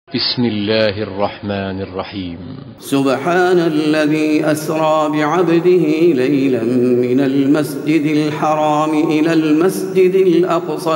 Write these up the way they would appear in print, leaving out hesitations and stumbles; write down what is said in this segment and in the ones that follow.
بسم الله الرحمن الرحيم. سبحان الذي أسرى بعبده ليلا من المسجد الحرام إلى المسجد الأقصى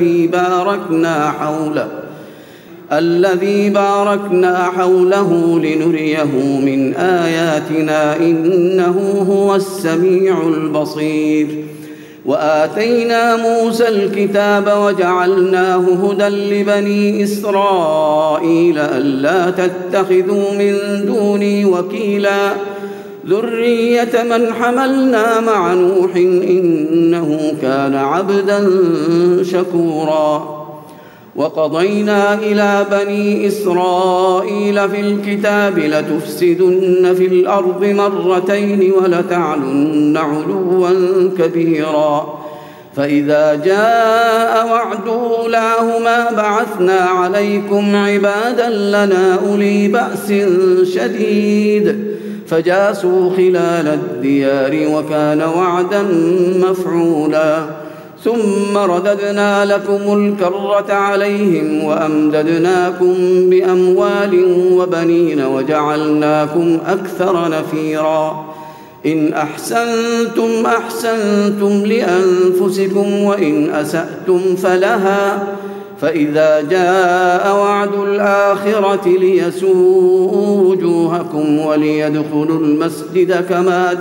الذي باركنا حوله لنريه من آياتنا إنه هو السميع البصير. وآتينا موسى الكتاب وجعلناه هدى لبني إسرائيل ألا تتخذوا من دوني وكيلا ذرية من حملنا مع نوح إنه كان عبدا شكورا. وقضينا إلى بني إسرائيل في الكتاب لتفسدن في الأرض مرتين ولتعلن علوا كبيرا فإذا جاء وعد أولاهما بعثنا عليكم عبادا لنا أولي بأس شديد فجاسوا خلال الديار وكان وعدا مفعولا. ثم رددنا لكم الكرة عليهم وأمددناكم بأموال وبنين وجعلناكم أكثر نفيرا. إن أحسنتم أحسنتم لأنفسكم وإن أسأتم فلها فإذا جاء وعد الآخرة ليسوءوا وجوهكم وليدخلوا المسجد كما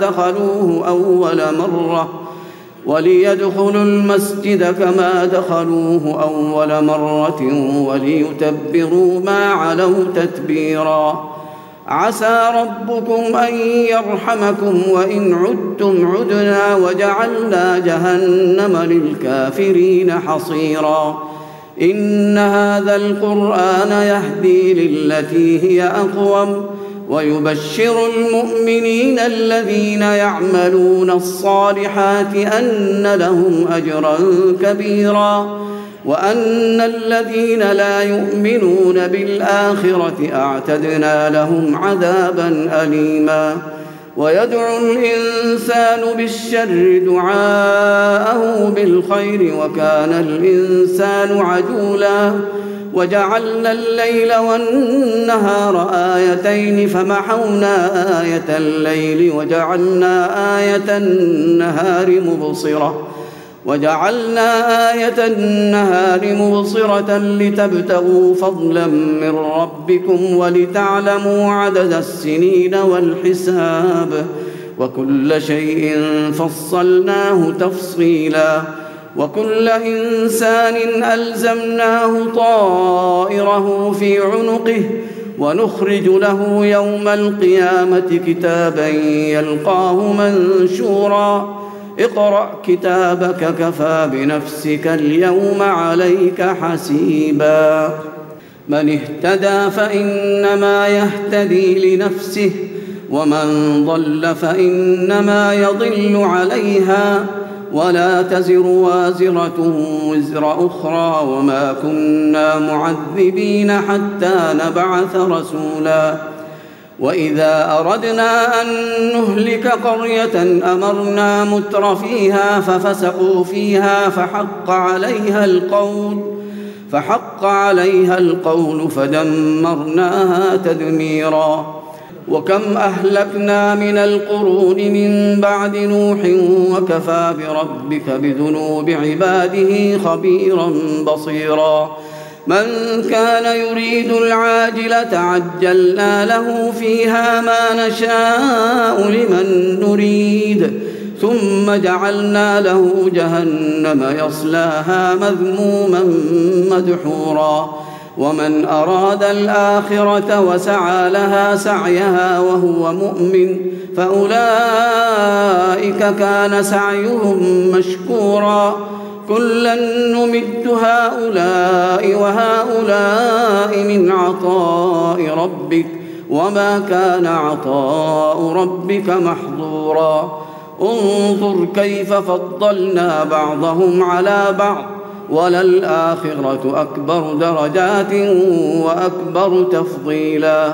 دخلوه أول مرة وليتبروا ما علوا تتبيرا. عسى ربكم أن يرحمكم وإن عدتم عدنا وجعلنا جهنم للكافرين حصيرا. إن هذا القرآن يهدي للتي هي أقوم ويبشر المؤمنين الذين يعملون الصالحات أن لهم أجرا كبيرا وأن الذين لا يؤمنون بالآخرة أعتدنا لهم عذابا أليما. ويدعو الإنسان بالشر دعاءه بالخير وكان الإنسان عجولا. وجعلنا الليل والنهار آيتين فمحونا آية الليل وجعلنا آية النهار مبصرة لتبتغوا فضلا من ربكم ولتعلموا عدد السنين والحساب وكل شيء فصلناه تفصيلا. وكل إنسان ألزمناه طائره في عنقه ونخرج له يوم القيامة كتابا يلقاه منشورا. اقرأ كتابك كفى بنفسك اليوم عليك حسيبا. من اهتدى فإنما يهتدي لنفسه ومن ضل فإنما يضل عليها ولا تزر وازرة وزر أخرى وما كنا معذبين حتى نبعث رسولا. وإذا أردنا أن نهلك قرية أمرنا مترفيها ففسقوا فيها فحق عليها القول فدمرناها تدميرا. وكم أهلكنا من القرون من بعد نوح وكفى بربك بذنوب عباده خبيرا بصيرا. من كان يريد العاجلة عجلنا له فيها ما نشاء لمن نريد ثم جعلنا له جهنم يصلاها مذموما مدحورا. ومن أراد الآخرة وسعى لها سعيها وهو مؤمن فأولئك كان سعيهم مشكورا. كلا نمد هؤلاء وهؤلاء من عطاء ربك وما كان عطاء ربك محظورا. انظر كيف فضلنا بعضهم على بعض وللآخرة أكبر درجات وأكبر تفضيلا.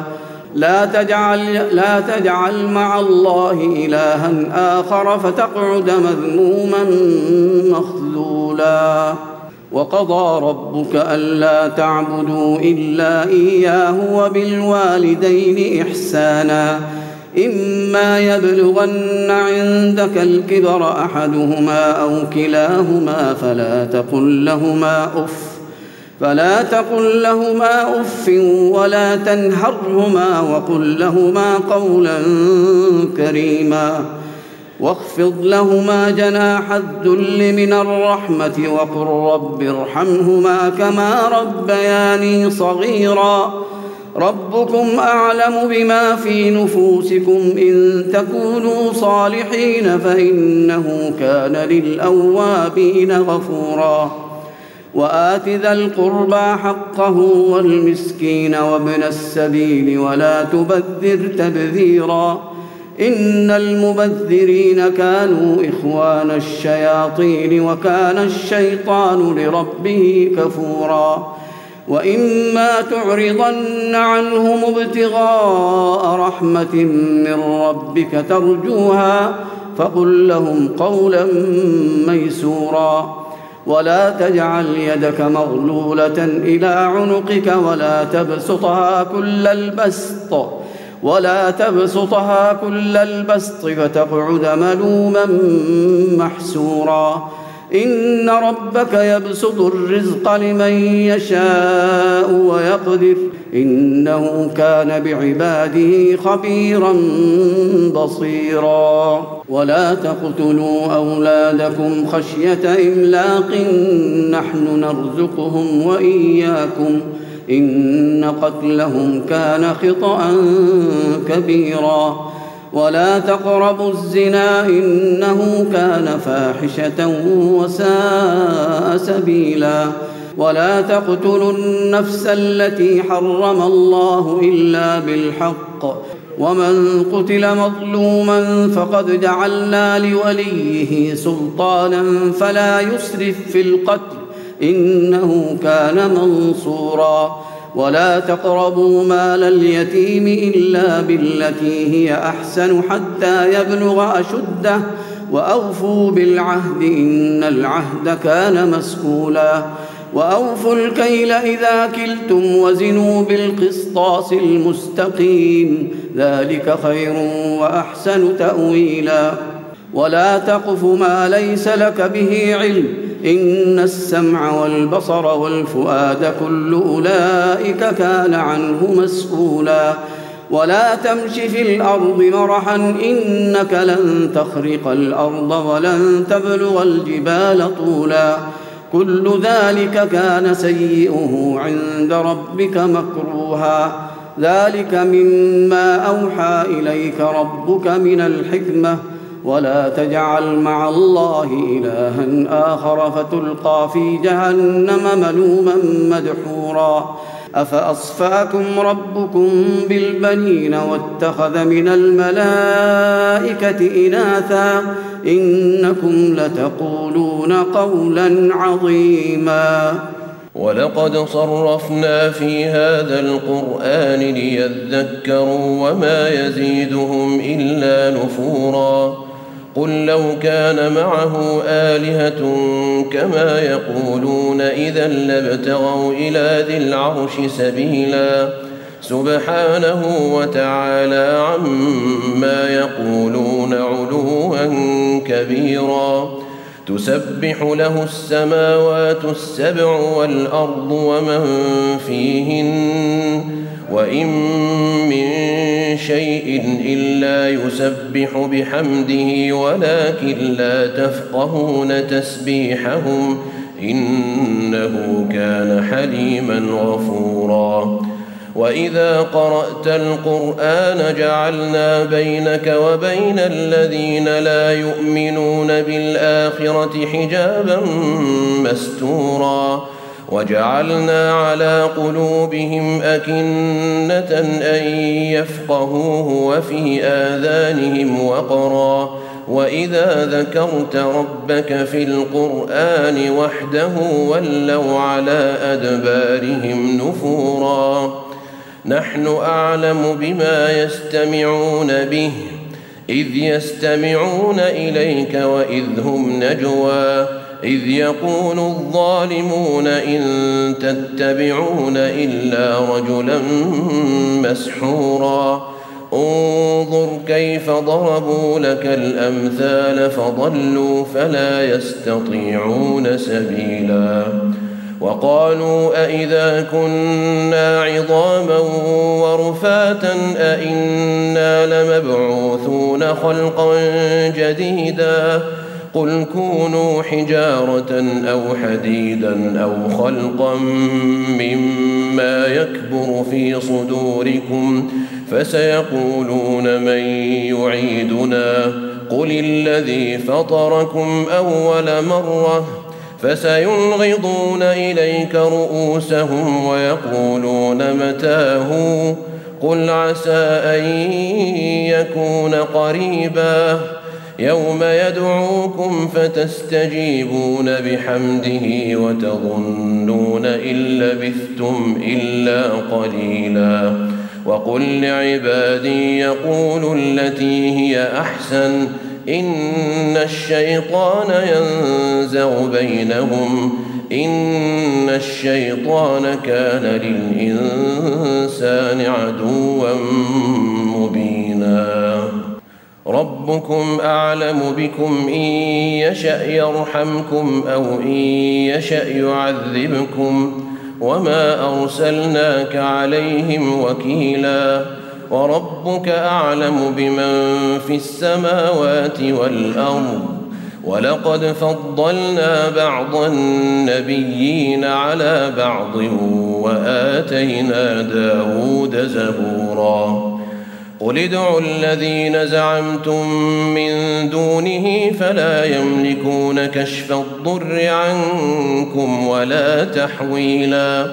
لا تجعل مع الله إلها آخر فتقعد مذموما مخذولا. وقضى ربك ألا تعبدوا إلا إياه وبالوالدين إحسانا إما يبلغن عندك الكبر أحدهما أو كلاهما فلا تقل لهما أف ولا تنهرهما وقل لهما قولا كريما واخفض لهما جناح الذل من الرحمة وقل رب ارحمهما كما ربياني صغيرا ربكم أعلم بما في نفوسكم إن تكونوا صالحين فإنه كان للأوابين غفورا وآت ذا القربى حقه والمسكين وابن السبيل ولا تبذر تبذيرا إن المبذرين كانوا إخوان الشياطين وكان الشيطان لربه كفورا وإما تعرضن عنهم ابتغاء رحمة من ربك ترجوها فقل لهم قولا ميسورا ولا تجعل يدك مغلولة إلى عنقك ولا تبسطها كل البسط فتقعد ملوما محسورا إن ربك يبسط الرزق لمن يشاء ويقدر إنه كان بعباده خبيرا بصيرا ولا تقتلوا أولادكم خشية إملاق نحن نرزقهم وإياكم إن قتلهم كان خطأ كبيرا ولا تقربوا الزنا إنه كان فاحشة وساء سبيلا ولا تقتلوا النفس التي حرم الله إلا بالحق ومن قتل مظلوما فقد جعلنا لوليه سلطانا فلا يسرف في القتل إنه كان منصورا ولا تقربوا مال اليتيم إلا بالتي هي أحسن حتى يبلغ أشده وأوفوا بالعهد إن العهد كان مسؤولا وأوفوا الكيل إذا كلتم وزنوا بالقسطاس المستقيم ذلك خير وأحسن تأويلا ولا تقف ما ليس لك به علم إن السمع والبصر والفؤاد كل أولئك كان عنه مسؤولا ولا تمش في الأرض مرحا إنك لن تخرق الأرض ولن تبلغ الجبال طولا كل ذلك كان سيئه عند ربك مكروها ذلك مما أوحى إليك ربك من الحكمة ولا تجعل مع الله إلها آخر فتلقى في جهنم ملوما مدحورا أفأصفاكم ربكم بالبنين واتخذ من الملائكة إناثا إنكم لتقولون قولا عظيما ولقد صرفنا في هذا القرآن ليذكروا وما يزيدهم إلا نفورا قل لو كان معه آلهة كما يقولون إذا لابتغوا إلى ذي العرش سبيلا سبحانه وتعالى عما يقولون علوا كبيرا تسبح له السماوات السبع والأرض ومن فيهن وإن من شيء إلا يسبح بحمده ولكن لا تفقهون تسبيحهم إنه كان حليما غفورا وإذا قرأت القرآن جعلنا بينك وبين الذين لا يؤمنون بالآخرة حجابا مستورا وجعلنا على قلوبهم أكنة أن يفقهوه وفي آذانهم وقرا وإذا ذكرت ربك في القرآن وحده ولوا على أدبارهم نفورا نحن أعلم بما يستمعون به إذ يستمعون إليك وإذ هم نجوى إذ يقول الظالمون إن تتبعون إلا رجلا مسحورا انظر كيف ضربوا لك الأمثال فضلوا فلا يستطيعون سبيلا وقالوا أئذا كنا عظاما ورفاتا أئنا لمبعوثون خلقا جديدا قل كونوا حجارة أو حديدا أو خلقا مما يكبر في صدوركم فسيقولون من يعيدنا قل الذي فطركم أول مرة فسينغضون إليك رؤوسهم ويقولون متاه قل عسى أن يكون قريبا يوم يدعوكم فتستجيبون بحمده وتظنون إن لبثتم إلا قليلا وقل لعبادي يقولوا التي هي أحسن إن الشيطان ينزغ بينهم إن الشيطان كان للإنسان عدوا مبينا ربكم أعلم بكم إن يشأ يرحمكم أو إن يشأ يعذبكم وما أرسلناك عليهم وكيلا وربك أعلم بمن في السماوات والأرض ولقد فضلنا بعض النبيين على بعض وآتينا داود زبورا قل ادعوا الذين زعمتم من دونه فلا يملكون كشف الضر عنكم ولا تحويلا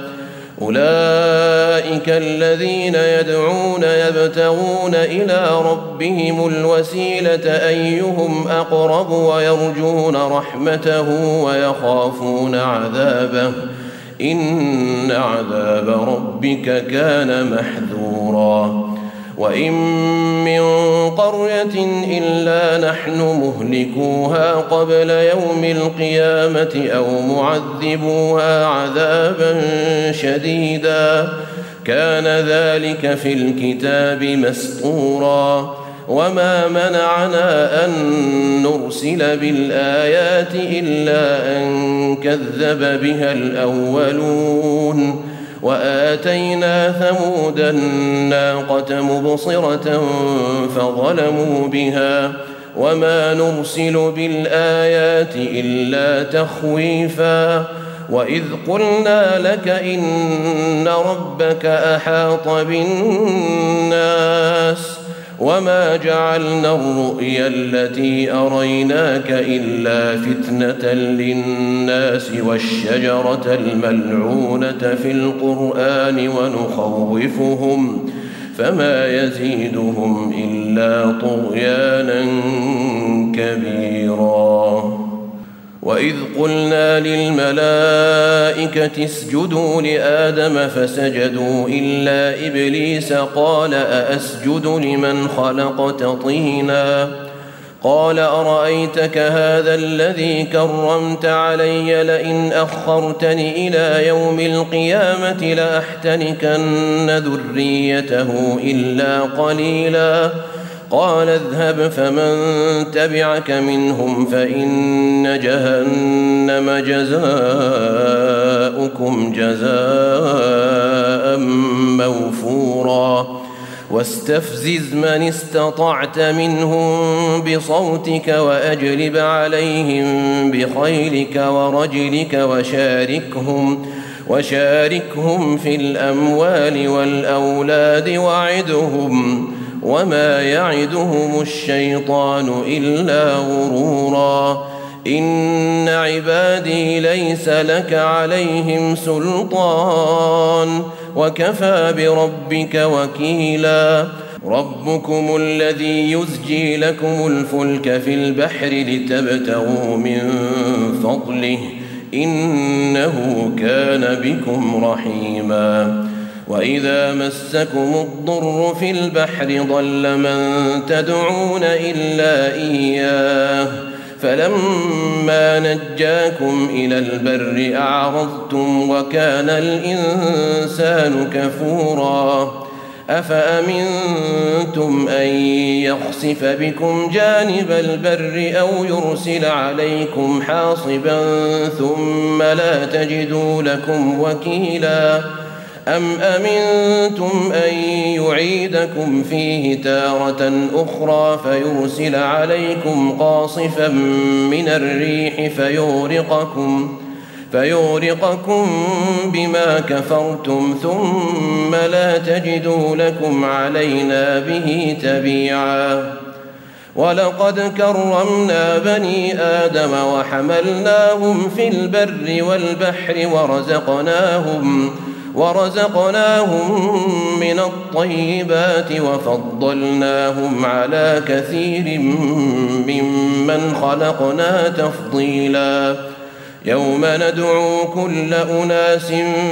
أولئك الذين يدعون يبتغون إلى ربهم الوسيلة أيهم أقرب ويرجون رحمته ويخافون عذابه إن عذاب ربك كان محذورا وإن من قرية إلا نحن مهلكوها قبل يوم القيامة أو معذبوها عذابا شديدا كان ذلك في الكتاب مسطورا وما منعنا أن نرسل بالآيات إلا أن كذب بها الأولون وآتينا ثمود الناقة مبصرة فظلموا بها وما نرسل بالآيات إلا تخويفا وإذ قلنا لك إن ربك أحاط بالناس وما جعلنا الرؤيا التي أريناك إلا فتنة للناس والشجرة الملعونة في القرآن ونخوفهم فما يزيدهم إلا طغيانا كبيرا وإذ قلنا للملائكة اسجدوا لآدم فسجدوا إلا إبليس قال أأسجد لمن خلقت طينا قال أرأيتك هذا الذي كرمت علي لئن أخرتني إلى يوم القيامة لأحتنكن ذريته إلا قليلا قال اذهب فمن تبعك منهم فإن جهنم جزاؤكم جزاء موفورا واستفزز من استطعت منهم بصوتك وأجلب عليهم بخيلك ورجلك وشاركهم في الأموال والأولاد وعدهم وما يعدهم الشيطان إلا غرورا إن عبادي ليس لك عليهم سلطان وكفى بربك وكيلا ربكم الذي يزجي لكم الفلك في البحر لتبتغوا من فضله إنه كان بكم رحيما وإذا مسكم الضر في البحر ضل من تدعون إلا إياه فلما نجاكم إلى البر أعرضتم وكان الإنسان كفورا أفأمنتم أن يخسف بكم جانب البر أو يرسل عليكم حاصبا ثم لا تجدوا لكم وكيلا أم أمنتم أن يعيدكم فيه تارة أخرى فيرسل عليكم قاصفا من الريح فيغرقكم بما كفرتم ثم لا تجدوا لكم علينا به تبيعا ولقد كرمنا بني آدم وحملناهم في البر والبحر ورزقناهم من الطيبات وفضلناهم على كثير ممن خلقنا تفضيلا يوم ندعو كل أناس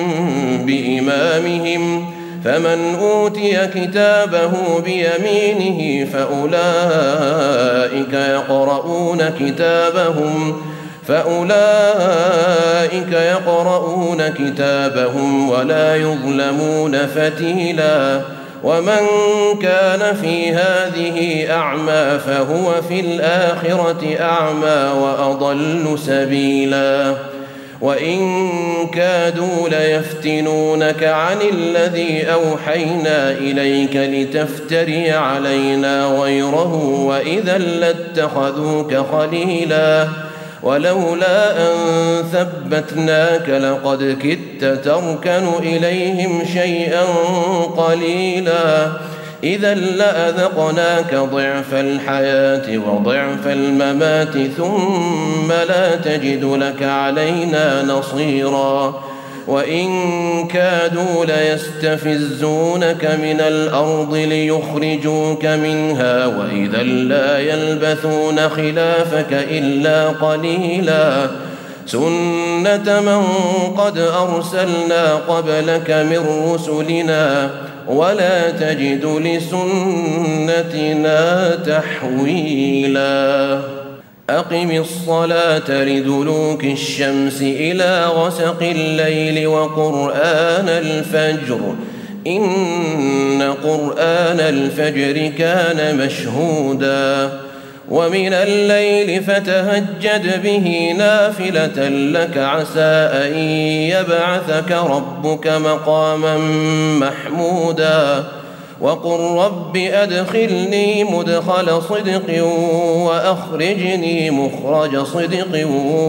بإمامهم فمن أوتي كتابه بيمينه فأولئك يقرؤون كتابهم ولا يظلمون فتيلا ومن كان في هذه أعمى فهو في الآخرة أعمى وأضل سبيلا وإن كادوا ليفتنونك عن الذي أوحينا إليك لتفتري علينا غيره وإذا لاتخذوك خليلا ولولا أن ثبتناك لقد كدت تركن إليهم شيئا قليلا إذا لأذقناك ضعف الحياة وضعف الممات ثم لا تجد لك علينا نصيرا وإن كادوا ليستفزونك من الأرض ليخرجوك منها وإذا لا يلبثون خلافك إلا قليلا سنة من قد أرسلنا قبلك من رسلنا ولا تجد لسنتنا تحويلا أقم الصلاة لدلوك الشمس إلى غسق الليل وقرآن الفجر إن قرآن الفجر كان مشهودا ومن الليل فتهجد به نافلة لك عسى أن يبعثك ربك مقاما محمودا وقل رب أدخلني مدخل صدق وأخرجني مخرج صدق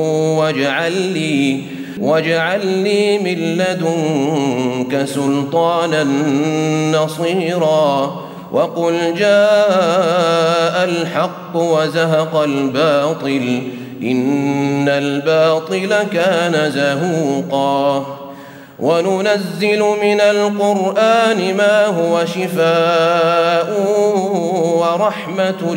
واجعل لي من لدنك سلطانا نصيرا وقل جاء الحق وزهق الباطل إن الباطل كان زهوقا وننزل من القرآن ما هو شفاء ورحمة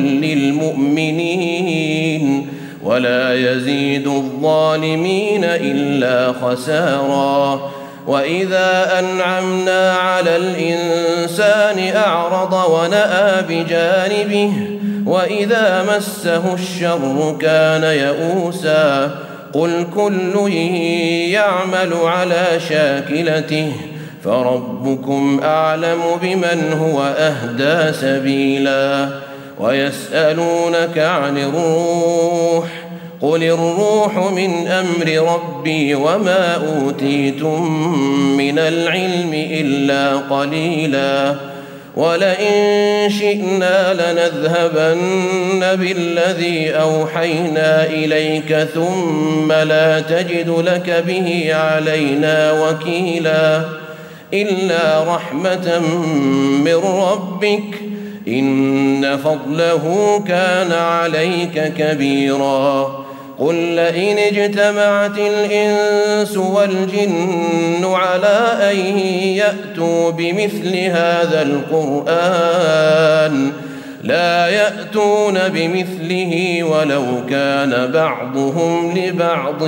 للمؤمنين ولا يزيد الظالمين إلا خسارا وإذا أنعمنا على الإنسان أعرض ونأى بجانبه وإذا مسه الشر كان يئوسا قل كل يعمل على شاكلته فربكم أعلم بمن هو أهدى سبيلا ويسألونك عن الروح قل الروح من أمر ربي وما أوتيتم من العلم إلا قليلا ولئن شئنا لنذهبن بالذي أوحينا إليك ثم لا تجد لك به علينا وكيلا إلا رحمة من ربك إن فضله كان عليك كبيرا قل لئن اجتمعت الإنس والجن على أن يأتوا بمثل هذا القرآن لا يأتون بمثله ولو كان بعضهم لبعض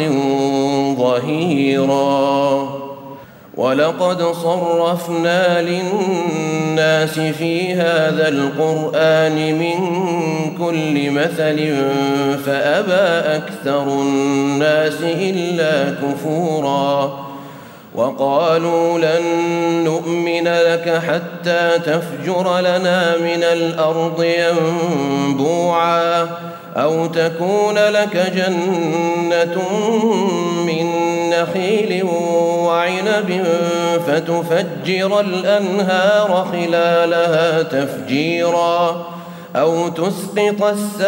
ظهيرا ولقد صرفنا للناس الناس في هذا القرآن من كل مثل فأبى أكثر الناس إلا كفورا وقالوا لن نؤمن لك حتى تفجر لنا من الأرض ينبوعا أو تكون لك جنة من نخيل وعنب فتفجر الأنهار خلالها تفجيرا أو تسقط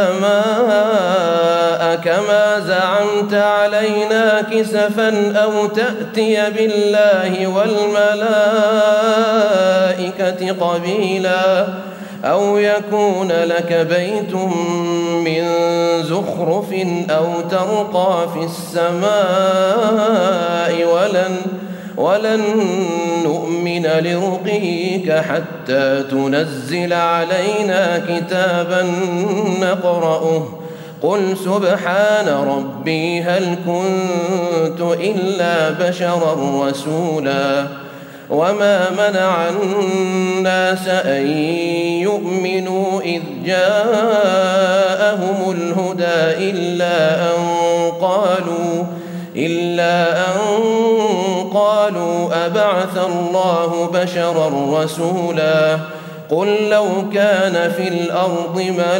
السماء كما زعمت علينا كسفا أو تأتي بالله والملائكة قبيلا أو يكون لك بيت من زخرف أو ترقى في السماء ولن نؤمن لرقيك حتى تنزل علينا كتابا نقرأه قل سبحان ربي هل كنت إلا بشرا رسولا وما منع الناس أن يؤمنوا إذ جاءهم الهدى إلا أن قالوا أبعث الله بشرا رسولا قل لو كان في الأرض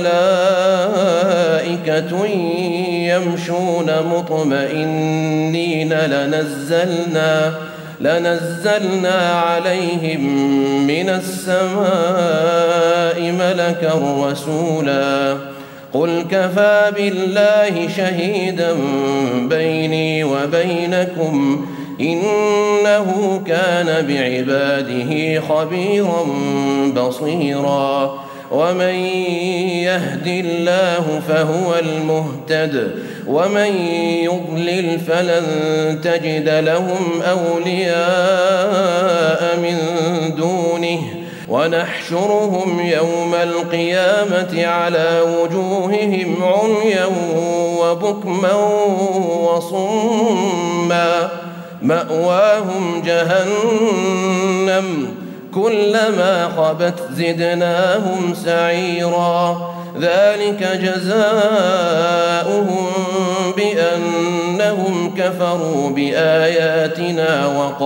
ملائكة يمشون مطمئنين لنزلنا عليهم من السماء ملكا رسولا قل كفى بالله شهيدا بيني وبينكم إنه كان بعباده خبيرا بصيرا ومن يهد الله فهو المهتد ومن يضلل فلن تجد لهم أولياء من دونه ونحشرهم يوم القيامة على وجوههم عميا وبكما وصما مأواهم جهنم كلما خبت زدناهم سعيرا ذلك جزاؤهم بأنهم كفروا بآياتنا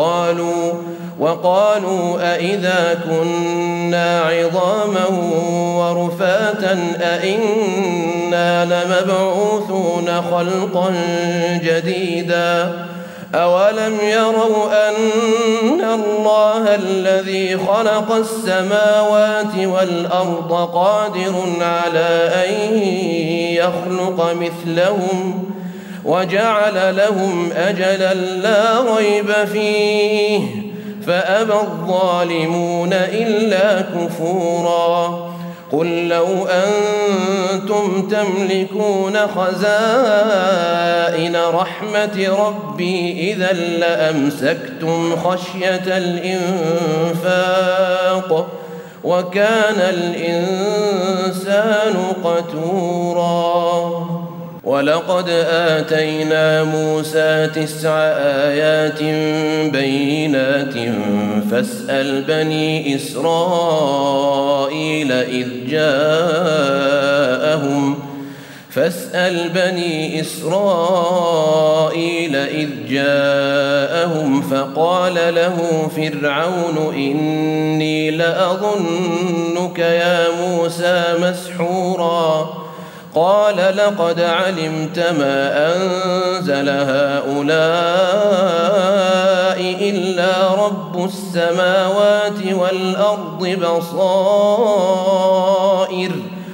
وقالوا أئذا كنا عظاما ورفاتا أئنا لمبعوثون خلقا جديدا أولم يروا أن الله الذي خلق السماوات والأرض قادر على أن يخلق مثلهم وجعل لهم أجلا لا ريب فيه فأبى الظالمون إلا كفورا قل لو أنتم تملكون خزائن رحمة ربي إذا لأمسكتم خشية الإنفاق وكان الإنسان قتورا ولقد آتينا موسى 9 آيات بينات فاسأل بني إسرائيل إذ جاءهم فقال له فرعون إني لأظنك يا موسى مسحورا قال لقد علمت ما أنزل هؤلاء إلا رب السماوات والأرض بصائر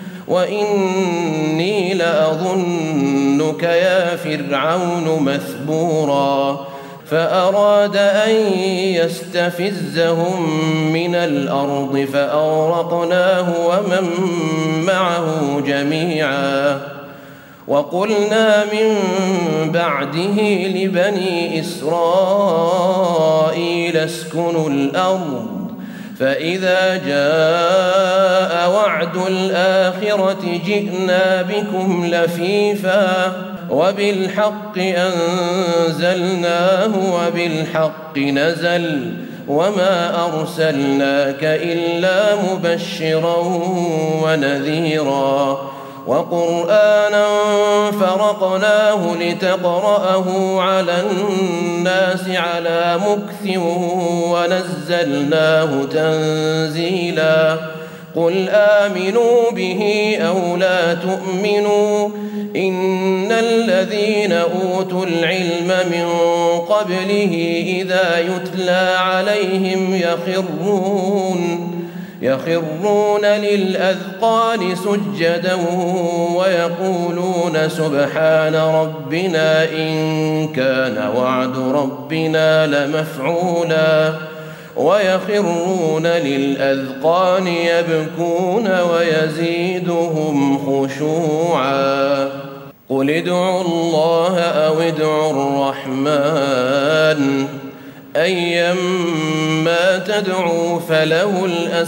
وإني لأظنك يا فرعون مثبورا فأراد أن يستفزهم من الأرض فأغرقناه ومن معه جميعا وقلنا من بعده لبني إسرائيل اسكنوا الأرض فإذا جاء وعد الآخرة جئنا بكم لفيفا وبالحق أنزلناه وبالحق نزل وما أرسلناك إلا مبشرا ونذيرا وقرآنا فرقناه لتقرأه على الناس على مكث ونزلناه تنزيلا قل آمنوا به أو لا تؤمنوا إن الذين أوتوا العلم من قبله إذا يتلى عليهم يخرون للأذقان سجدا ويقولون سبحان ربنا إن كان وعد ربنا لمفعولا ويخرون للأذقان يبكون ويزيدهم خشوعا قل ادعوا الله أو ادعوا الرحمن أيما تدعوا فله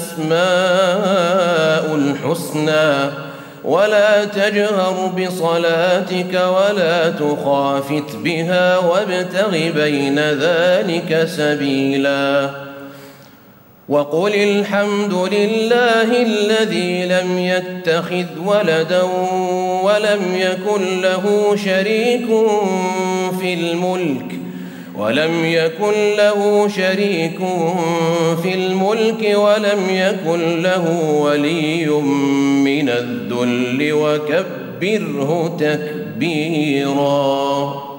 الأسماء الحسنى ولا تجهر بصلاتك ولا تخافت بها وابتغ بين ذلك سبيلا وقل الحمد لله الذي لم يتخذ ولدا ولم يكن له شريك في الملك ولم يكن له ولي من الذل وكبره تكبيرا.